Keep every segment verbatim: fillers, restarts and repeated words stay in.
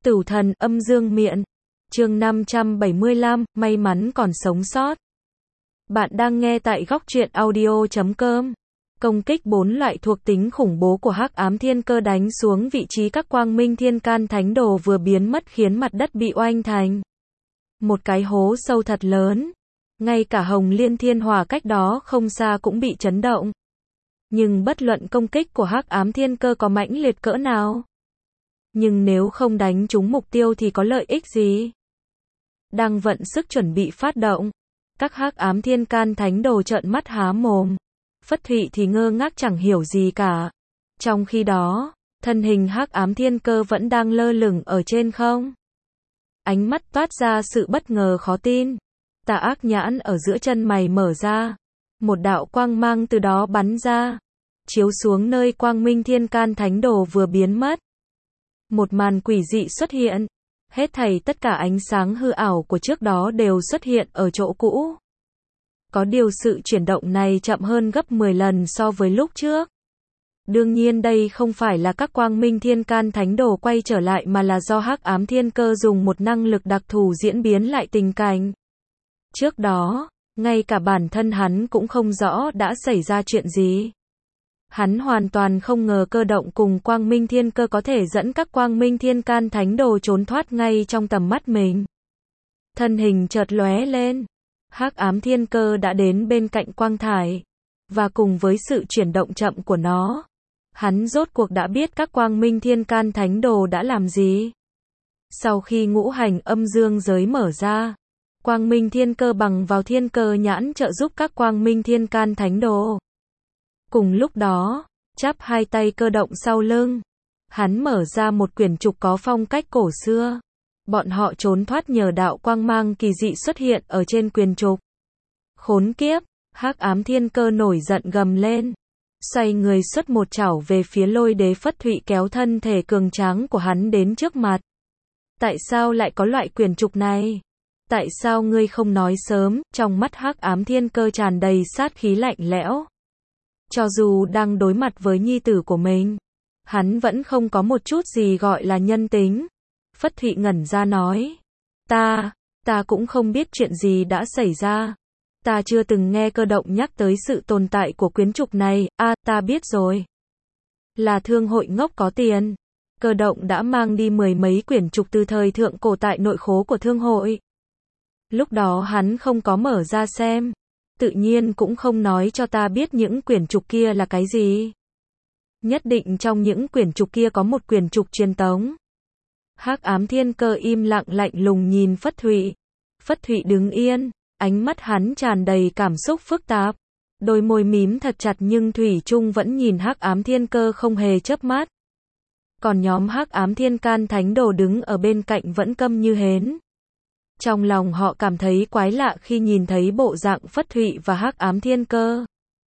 Tử thần âm dương miện. Chương năm trăm bảy mươi lăm, may mắn còn sống sót. Bạn đang nghe tại góc truyện audio chấm com. Công kích bốn loại thuộc tính khủng bố của Hắc Ám Thiên Cơ đánh xuống vị trí các quang minh thiên can thánh đồ vừa biến mất khiến mặt đất bị oanh thành một cái hố sâu thật lớn. Ngay cả Hồng Liên Thiên Hỏa cách đó không xa cũng bị chấn động. Nhưng bất luận công kích của Hắc Ám Thiên Cơ có mãnh liệt cỡ nào, nhưng nếu không đánh trúng mục tiêu thì có lợi ích gì? Đang vận sức chuẩn bị phát động, các Hắc Ám Thiên Can thánh đồ trợn mắt há mồm. Phất Thụy thì ngơ ngác chẳng hiểu gì cả. Trong khi đó, thân hình Hắc Ám Thiên Cơ vẫn đang lơ lửng ở trên không. Ánh mắt toát ra sự bất ngờ khó tin. Tà ác nhãn ở giữa chân mày mở ra. Một đạo quang mang từ đó bắn ra, chiếu xuống nơi quang minh thiên can thánh đồ vừa biến mất. Một màn quỷ dị xuất hiện. Hết thảy tất cả ánh sáng hư ảo của trước đó đều xuất hiện ở chỗ cũ. Có điều sự chuyển động này chậm hơn gấp mười lần so với lúc trước. Đương nhiên đây không phải là các quang minh thiên can thánh đồ quay trở lại mà là do Hắc Ám Thiên Cơ dùng một năng lực đặc thù diễn biến lại tình cảnh. Trước đó, ngay cả bản thân hắn cũng không rõ đã xảy ra chuyện gì. Hắn hoàn toàn không ngờ cơ động cùng quang minh thiên cơ có thể dẫn các quang minh thiên can thánh đồ trốn thoát ngay trong tầm mắt mình. Thân hình chợt lóe lên. Hắc Ám Thiên Cơ đã đến bên cạnh quang thải. Và cùng với sự chuyển động chậm của nó, hắn rốt cuộc đã biết các quang minh thiên can thánh đồ đã làm gì. Sau khi ngũ hành âm dương giới mở ra, quang minh thiên cơ bằng vào thiên cơ nhãn trợ giúp các quang minh thiên can thánh đồ. Cùng lúc đó, chắp hai tay cơ động sau lưng, hắn mở ra một quyển trục có phong cách cổ xưa. Bọn họ trốn thoát nhờ đạo quang mang kỳ dị xuất hiện ở trên quyển trục. Khốn kiếp, Hắc Ám Thiên Cơ nổi giận gầm lên, xoay người xuất một chảo về phía Lôi Đế Phất Thụy kéo thân thể cường tráng của hắn đến trước mặt. Tại sao lại có loại quyển trục này? Tại sao ngươi không nói sớm? Trong mắt Hắc Ám Thiên Cơ tràn đầy sát khí lạnh lẽo. Cho dù đang đối mặt với nhi tử của mình, hắn vẫn không có một chút gì gọi là nhân tính. Phất Thụy ngẩn ra nói, ta, ta cũng không biết chuyện gì đã xảy ra. Ta chưa từng nghe cơ động nhắc tới sự tồn tại của quyến trục này. A, à, ta biết rồi. Là thương hội ngốc có tiền. Cơ động đã mang đi mười mấy quyển trục từ thời thượng cổ tại nội khố của thương hội. Lúc đó hắn không có mở ra xem. Tự nhiên cũng không nói cho ta biết những quyển trục kia là cái gì. Nhất định trong những quyển trục kia có một quyển trục truyền tống. Hắc Ám Thiên Cơ im lặng lạnh lùng nhìn Phất Thụy. Phất Thụy đứng yên, ánh mắt hắn tràn đầy cảm xúc phức tạp. Đôi môi mím thật chặt nhưng thủy chung vẫn nhìn Hắc Ám Thiên Cơ không hề chớp mắt. Còn nhóm Hắc Ám Thiên Can thánh đồ đứng ở bên cạnh vẫn câm như hến. Trong lòng họ cảm thấy quái lạ khi nhìn thấy bộ dạng Phất Thụy và Hắc Ám Thiên Cơ.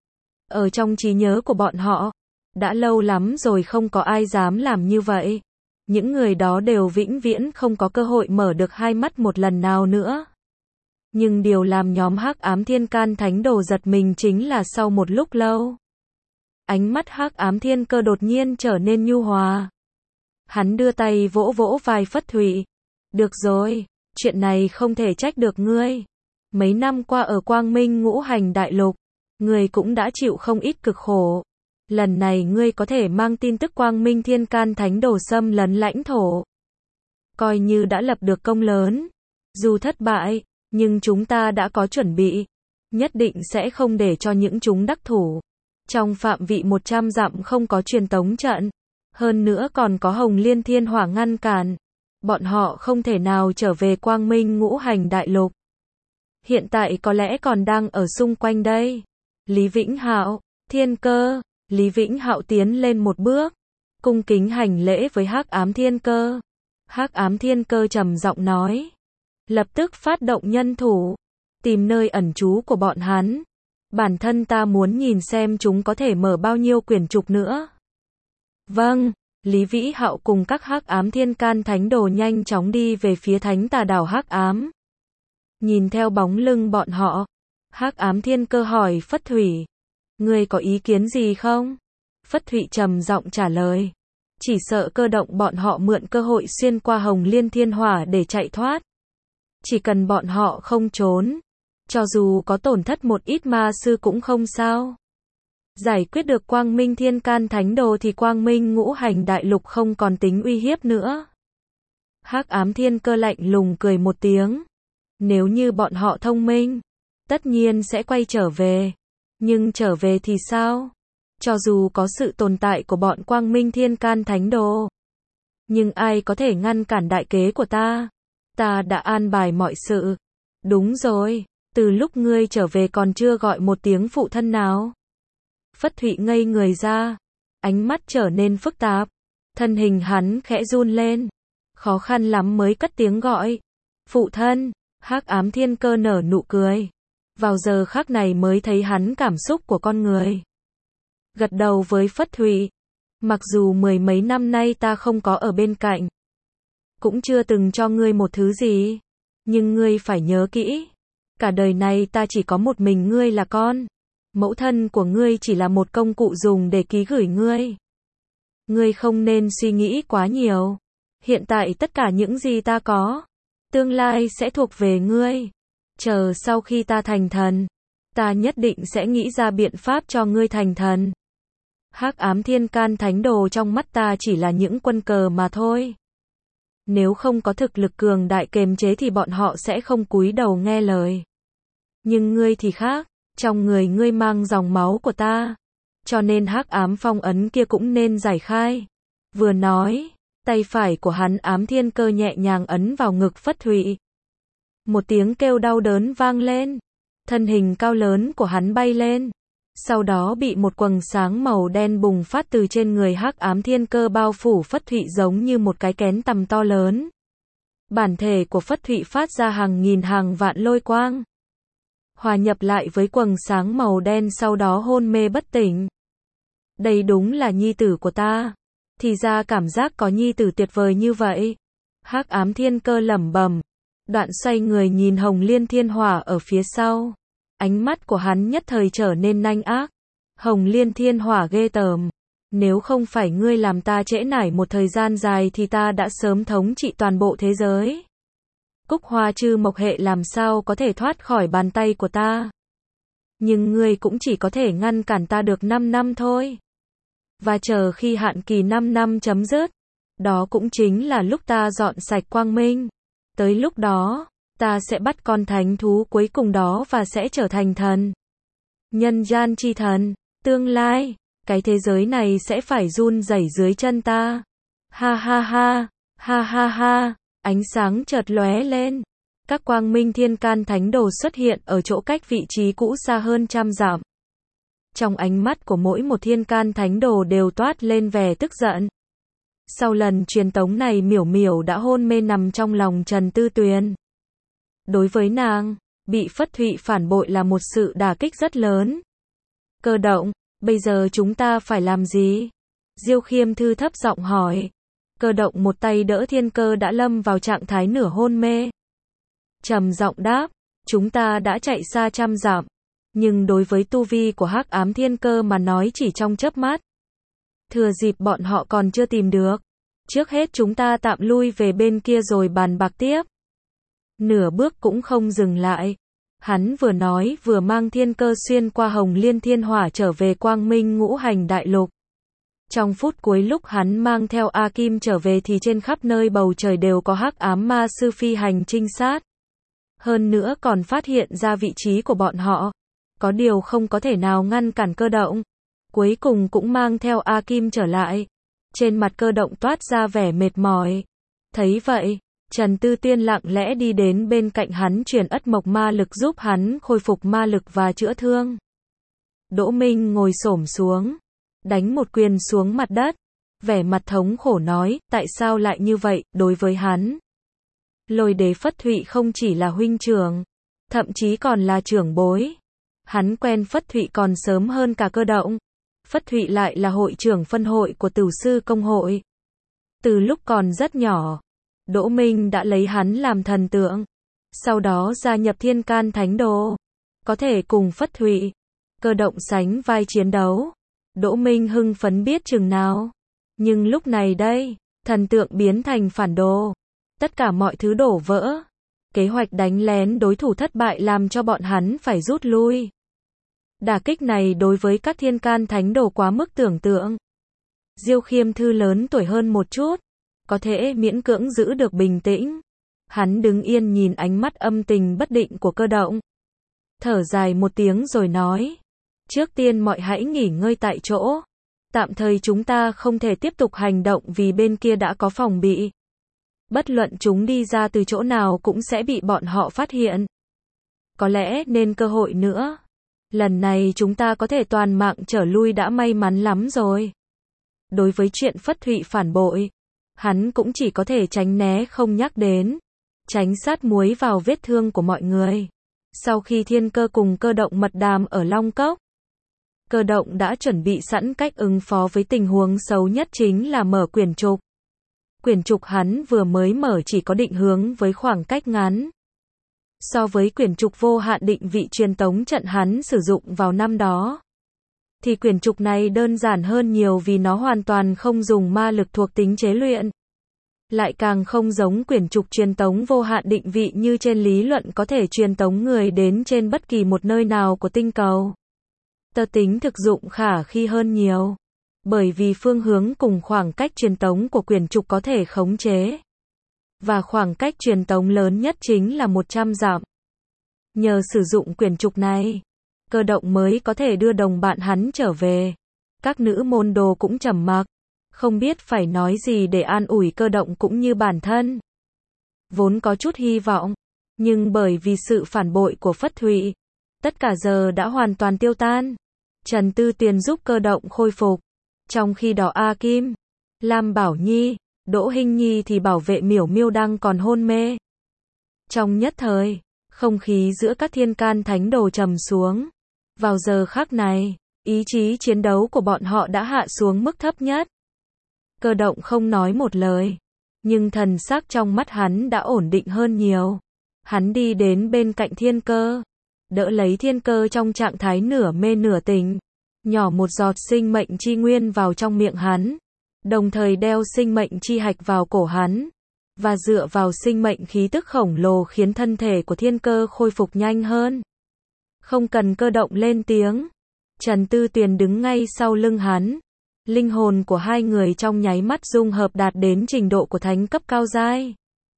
Ở trong trí nhớ của bọn họ, đã lâu lắm rồi không có ai dám làm như vậy. Những người đó đều vĩnh viễn không có cơ hội mở được hai mắt một lần nào nữa. Nhưng điều làm nhóm Hắc Ám Thiên Can thánh đồ giật mình chính là sau một lúc lâu, ánh mắt Hắc Ám Thiên Cơ đột nhiên trở nên nhu hòa. Hắn đưa tay vỗ vỗ vai Phất Thụy. Được rồi, chuyện này không thể trách được ngươi. Mấy năm qua ở Quang Minh Ngũ Hành Đại Lục, ngươi cũng đã chịu không ít cực khổ. Lần này ngươi có thể mang tin tức Quang Minh Thiên Can thánh đồ xâm lấn lãnh thổ, coi như đã lập được công lớn. Dù thất bại, nhưng chúng ta đã có chuẩn bị, nhất định sẽ không để cho những chúng đắc thủ. Trong phạm vị một trăm dặm không có truyền tống trận, hơn nữa còn có Hồng Liên Thiên Hỏa ngăn cản. Bọn họ không thể nào trở về Quang Minh Ngũ Hành Đại Lục. Hiện tại có lẽ còn đang ở xung quanh đây. Lý Vĩnh Hạo, Thiên Cơ. Lý Vĩnh Hạo tiến lên một bước, cung kính hành lễ với Hắc Ám Thiên Cơ. Hắc Ám Thiên Cơ trầm giọng nói, lập tức phát động nhân thủ, tìm nơi ẩn trú của bọn hắn. Bản thân ta muốn nhìn xem chúng có thể mở bao nhiêu quyển trục nữa. Vâng, Lý Vĩ Hạo cùng các Hắc Ám Thiên Can thánh đồ nhanh chóng đi về phía Thánh Tà Đảo Hắc Ám. Nhìn theo bóng lưng bọn họ, Hắc Ám Thiên Cơ hỏi Phất Thụy, ngươi có ý kiến gì không? Phất Thụy trầm giọng trả lời, Chỉ sợ cơ động bọn họ mượn cơ hội xuyên qua Hồng Liên Thiên Hỏa để chạy thoát. Chỉ cần bọn họ không trốn, cho dù có tổn thất một ít ma sư cũng không sao. Giải quyết được Quang Minh Thiên Can Thánh Đồ thì Quang Minh Ngũ Hành Đại Lục không còn tính uy hiếp nữa. Hắc Ám Thiên Cơ lạnh lùng cười một tiếng. Nếu như bọn họ thông minh, tất nhiên sẽ quay trở về. Nhưng trở về thì sao? Cho dù có sự tồn tại của bọn Quang Minh Thiên Can Thánh Đồ, nhưng ai có thể ngăn cản đại kế của ta? Ta đã an bài mọi sự. Đúng rồi, từ lúc ngươi trở về còn chưa gọi một tiếng phụ thân nào. Phất Thụy ngây người ra, ánh mắt trở nên phức tạp, thân hình hắn khẽ run lên, khó khăn lắm mới cất tiếng gọi. Phụ thân. Hắc Ám Thiên Cơ nở nụ cười. Vào giờ khắc này mới thấy hắn cảm xúc của con người. Gật đầu với Phất Thụy. Mặc dù mười mấy năm nay ta không có ở bên cạnh, cũng chưa từng cho ngươi một thứ gì, nhưng ngươi phải nhớ kỹ, cả đời này ta chỉ có một mình ngươi là con. Mẫu thân của ngươi chỉ là một công cụ dùng để ký gửi ngươi. Ngươi không nên suy nghĩ quá nhiều. Hiện tại tất cả những gì ta có, tương lai sẽ thuộc về ngươi. Chờ sau khi ta thành thần, ta nhất định sẽ nghĩ ra biện pháp cho ngươi thành thần. Hắc Ám Thiên Can Thánh Đồ trong mắt ta chỉ là những quân cờ mà thôi. Nếu không có thực lực cường đại kềm chế thì bọn họ sẽ không cúi đầu nghe lời. Nhưng ngươi thì khác, trong người ngươi mang dòng máu của ta, cho nên hắc ám phong ấn kia cũng nên giải khai. Vừa nói, tay phải của hắn Ám Thiên Cơ nhẹ nhàng ấn vào ngực Phất Thụy. Một tiếng kêu đau đớn vang lên, thân hình cao lớn của hắn bay lên, sau đó bị một quầng sáng màu đen bùng phát từ trên người hắc ám thiên cơ bao phủ Phất Thụy giống như một cái kén tằm to lớn. Bản thể của Phất Thụy phát ra hàng nghìn hàng vạn lôi quang, hòa nhập lại với quầng sáng màu đen sau đó hôn mê bất tỉnh. Đây đúng là nhi tử của ta. Thì ra cảm giác có nhi tử tuyệt vời như vậy. Hắc ám thiên cơ lẩm bẩm, đoạn xoay người nhìn Hồng Liên Thiên Hỏa ở phía sau. Ánh mắt của hắn nhất thời trở nên nanh ác. Hồng Liên Thiên Hỏa ghê tởm. Nếu không phải ngươi làm ta trễ nải một thời gian dài thì ta đã sớm thống trị toàn bộ thế giới. Cúc Hoa Trư Mộc Hệ làm sao có thể thoát khỏi bàn tay của ta. Nhưng ngươi cũng chỉ có thể ngăn cản ta được năm năm thôi. Và chờ khi hạn kỳ năm năm chấm dứt, đó cũng chính là lúc ta dọn sạch quang minh. Tới lúc đó, ta sẽ bắt con thánh thú cuối cùng đó và sẽ trở thành thần. Nhân gian chi thần, tương lai, cái thế giới này sẽ phải run rẩy dưới chân ta. Ha ha ha, ha ha ha, ánh sáng chợt lóe lên. Các quang minh thiên can thánh đồ xuất hiện ở chỗ cách vị trí cũ xa hơn trăm dặm. Trong ánh mắt của mỗi một thiên can thánh đồ đều toát lên vẻ tức giận. Sau lần truyền tống này Miểu Miểu đã hôn mê nằm trong lòng Trần Tư Tuyền. Đối với nàng, bị Phất Thụy phản bội là một sự đả kích rất lớn. Cơ động, bây giờ chúng ta phải làm gì? Diêu Khiêm Thư thấp giọng hỏi. Cơ động một tay đỡ thiên cơ đã lâm vào trạng thái nửa hôn mê. Trầm giọng đáp, chúng ta đã chạy xa trăm dặm. Nhưng đối với tu vi của hắc ám thiên cơ mà nói chỉ trong chớp mắt. Thừa dịp bọn họ còn chưa tìm được. Trước hết chúng ta tạm lui về bên kia rồi bàn bạc tiếp. Nửa bước cũng không dừng lại. Hắn vừa nói vừa mang thiên cơ xuyên qua Hồng Liên Thiên Hỏa trở về Quang Minh Ngũ Hành Đại Lục. Trong phút cuối lúc hắn mang theo A Kim trở về thì trên khắp nơi bầu trời đều có hắc ám ma sư phi hành trinh sát. Hơn nữa còn phát hiện ra vị trí của bọn họ. Có điều không có thể nào ngăn cản cơ động. Cuối cùng cũng mang theo A Kim trở lại. Trên mặt cơ động toát ra vẻ mệt mỏi. Thấy vậy, Trần Tư Tiên lặng lẽ đi đến bên cạnh hắn truyền ất mộc ma lực giúp hắn khôi phục ma lực và chữa thương. Đỗ Minh ngồi xổm xuống, đánh một quyền xuống mặt đất, vẻ mặt thống khổ nói, tại sao lại như vậy, đối với hắn. Lôi Đế Phất Thụy không chỉ là huynh trưởng, thậm chí còn là trưởng bối. Hắn quen Phất Thụy còn sớm hơn cả cơ động. Phất Thụy lại là hội trưởng phân hội của Tửu Sư Công hội. Từ lúc còn rất nhỏ, Đỗ Minh đã lấy hắn làm thần tượng. Sau đó gia nhập Thiên Can Thánh Đồ. Có thể cùng Phất Thụy, cơ động sánh vai chiến đấu. Đỗ Minh hưng phấn biết chừng nào. Nhưng lúc này đây, thần tượng biến thành phản đồ. Tất cả mọi thứ đổ vỡ. Kế hoạch đánh lén đối thủ thất bại làm cho bọn hắn phải rút lui. Đả kích này đối với các thiên can thánh đồ quá mức tưởng tượng. Diêu Khiêm Thư lớn tuổi hơn một chút, có thể miễn cưỡng giữ được bình tĩnh. Hắn đứng yên nhìn ánh mắt âm tình bất định của Cơ Động. Thở dài một tiếng rồi nói. Trước tiên mọi hãy nghỉ ngơi tại chỗ. Tạm thời chúng ta không thể tiếp tục hành động vì bên kia đã có phòng bị. Bất luận chúng đi ra từ chỗ nào cũng sẽ bị bọn họ phát hiện. Có lẽ nên cơ hội nữa. Lần này chúng ta có thể toàn mạng trở lui đã may mắn lắm rồi. Đối với chuyện Phất Thụy phản bội, hắn cũng chỉ có thể tránh né không nhắc đến. Tránh sát muối vào vết thương của mọi người. Sau khi Thiên Cơ cùng Cơ Động mật đàm ở Long Cốc, Cơ Động đã chuẩn bị sẵn cách ứng phó với tình huống xấu nhất chính là mở quyển trục. Quyển trục hắn vừa mới mở chỉ có định hướng với khoảng cách ngắn. So với quyển trục vô hạn định vị truyền tống trận hắn sử dụng vào năm đó, thì quyển trục này đơn giản hơn nhiều vì nó hoàn toàn không dùng ma lực thuộc tính chế luyện. Lại càng không giống quyển trục truyền tống vô hạn định vị như trên lý luận có thể truyền tống người đến trên bất kỳ một nơi nào của tinh cầu. Tờ tính thực dụng khả khi hơn nhiều. Bởi vì phương hướng cùng khoảng cách truyền tống của quyển trục có thể khống chế. Và khoảng cách truyền tống lớn nhất chính là một trăm dặm. Nhờ sử dụng quyển trục này, Cơ Động mới có thể đưa đồng bạn hắn trở về. Các nữ môn đồ cũng trầm mặc, không biết phải nói gì để an ủi Cơ Động cũng như bản thân. Vốn có chút hy vọng, nhưng bởi vì sự phản bội của Phất Thụy, tất cả giờ đã hoàn toàn tiêu tan. Trần Tư Tuyền giúp Cơ Động khôi phục. Trong khi đó A Kim, Lam Bảo Nhi, Đỗ Hinh Nhi thì bảo vệ Miểu Miêu đang còn hôn mê. Trong nhất thời, không khí giữa các thiên can thánh đồ trầm xuống. Vào giờ khắc này, ý chí chiến đấu của bọn họ đã hạ xuống mức thấp nhất. Cơ Động không nói một lời, nhưng thần sắc trong mắt hắn đã ổn định hơn nhiều. Hắn đi đến bên cạnh Thiên Cơ, đỡ lấy Thiên Cơ trong trạng thái nửa mê nửa tỉnh, nhỏ một giọt sinh mệnh chi nguyên vào trong miệng hắn, đồng thời đeo sinh mệnh chi hạch vào cổ hắn, và dựa vào sinh mệnh khí tức khổng lồ khiến thân thể của Thiên Cơ khôi phục nhanh hơn. Không cần Cơ Động lên tiếng, Trần Tư Tuyền đứng ngay sau lưng hắn. Linh hồn của hai người trong nháy mắt dung hợp đạt đến trình độ của thánh cấp cao giai.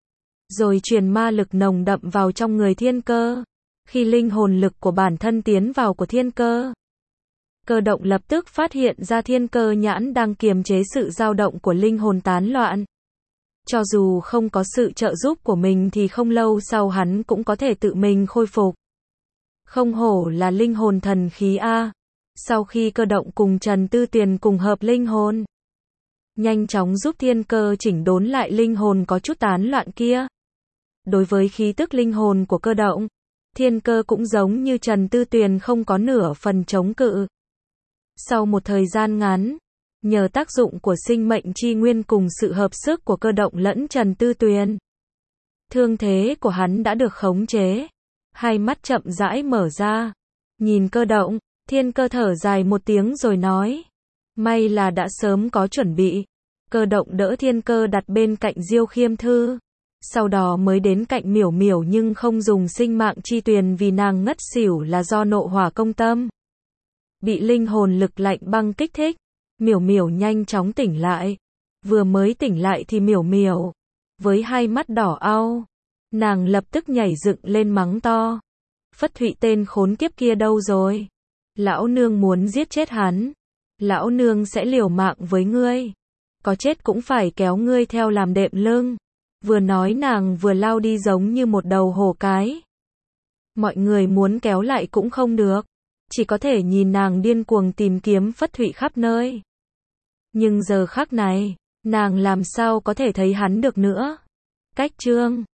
Rồi truyền ma lực nồng đậm vào trong người Thiên Cơ. Khi linh hồn lực của bản thân tiến vào của Thiên Cơ, Cơ Động lập tức phát hiện ra Thiên Cơ nhãn đang kiềm chế sự dao động của linh hồn tán loạn. Cho dù không có sự trợ giúp của mình thì không lâu sau hắn cũng có thể tự mình khôi phục. Không hổ là linh hồn thần khí A. Sau khi Cơ Động cùng Trần Tư Tuyền cùng hợp linh hồn, nhanh chóng giúp Thiên Cơ chỉnh đốn lại linh hồn có chút tán loạn kia. Đối với khí tức linh hồn của Cơ Động, Thiên Cơ cũng giống như Trần Tư Tuyền không có nửa phần chống cự. Sau một thời gian ngắn, nhờ tác dụng của sinh mệnh chi nguyên cùng sự hợp sức của Cơ Động lẫn Trần Tư Tuyền, thương thế của hắn đã được khống chế. Hai mắt chậm rãi mở ra, nhìn Cơ Động, Thiên Cơ thở dài một tiếng rồi nói. May là đã sớm có chuẩn bị. Cơ Động đỡ Thiên Cơ đặt bên cạnh Diêu Khiêm Thư. Sau đó mới đến cạnh Miểu Miểu nhưng không dùng sinh mạng chi tuyền vì nàng ngất xỉu là do nộ hỏa công tâm. Bị linh hồn lực lạnh băng kích thích, Miểu Miểu nhanh chóng tỉnh lại. Vừa mới tỉnh lại thì Miểu Miểu, với hai mắt đỏ au, nàng lập tức nhảy dựng lên mắng to. Phất Thụy tên khốn kiếp kia đâu rồi? Lão nương muốn giết chết hắn. Lão nương sẽ liều mạng với ngươi. Có chết cũng phải kéo ngươi theo làm đệm lưng. Vừa nói nàng vừa lao đi giống như một đầu hổ cái. Mọi người muốn kéo lại cũng không được. Chỉ có thể nhìn nàng điên cuồng tìm kiếm Phất Thụy khắp nơi. Nhưng giờ khắc này, nàng làm sao có thể thấy hắn được nữa. Cách chương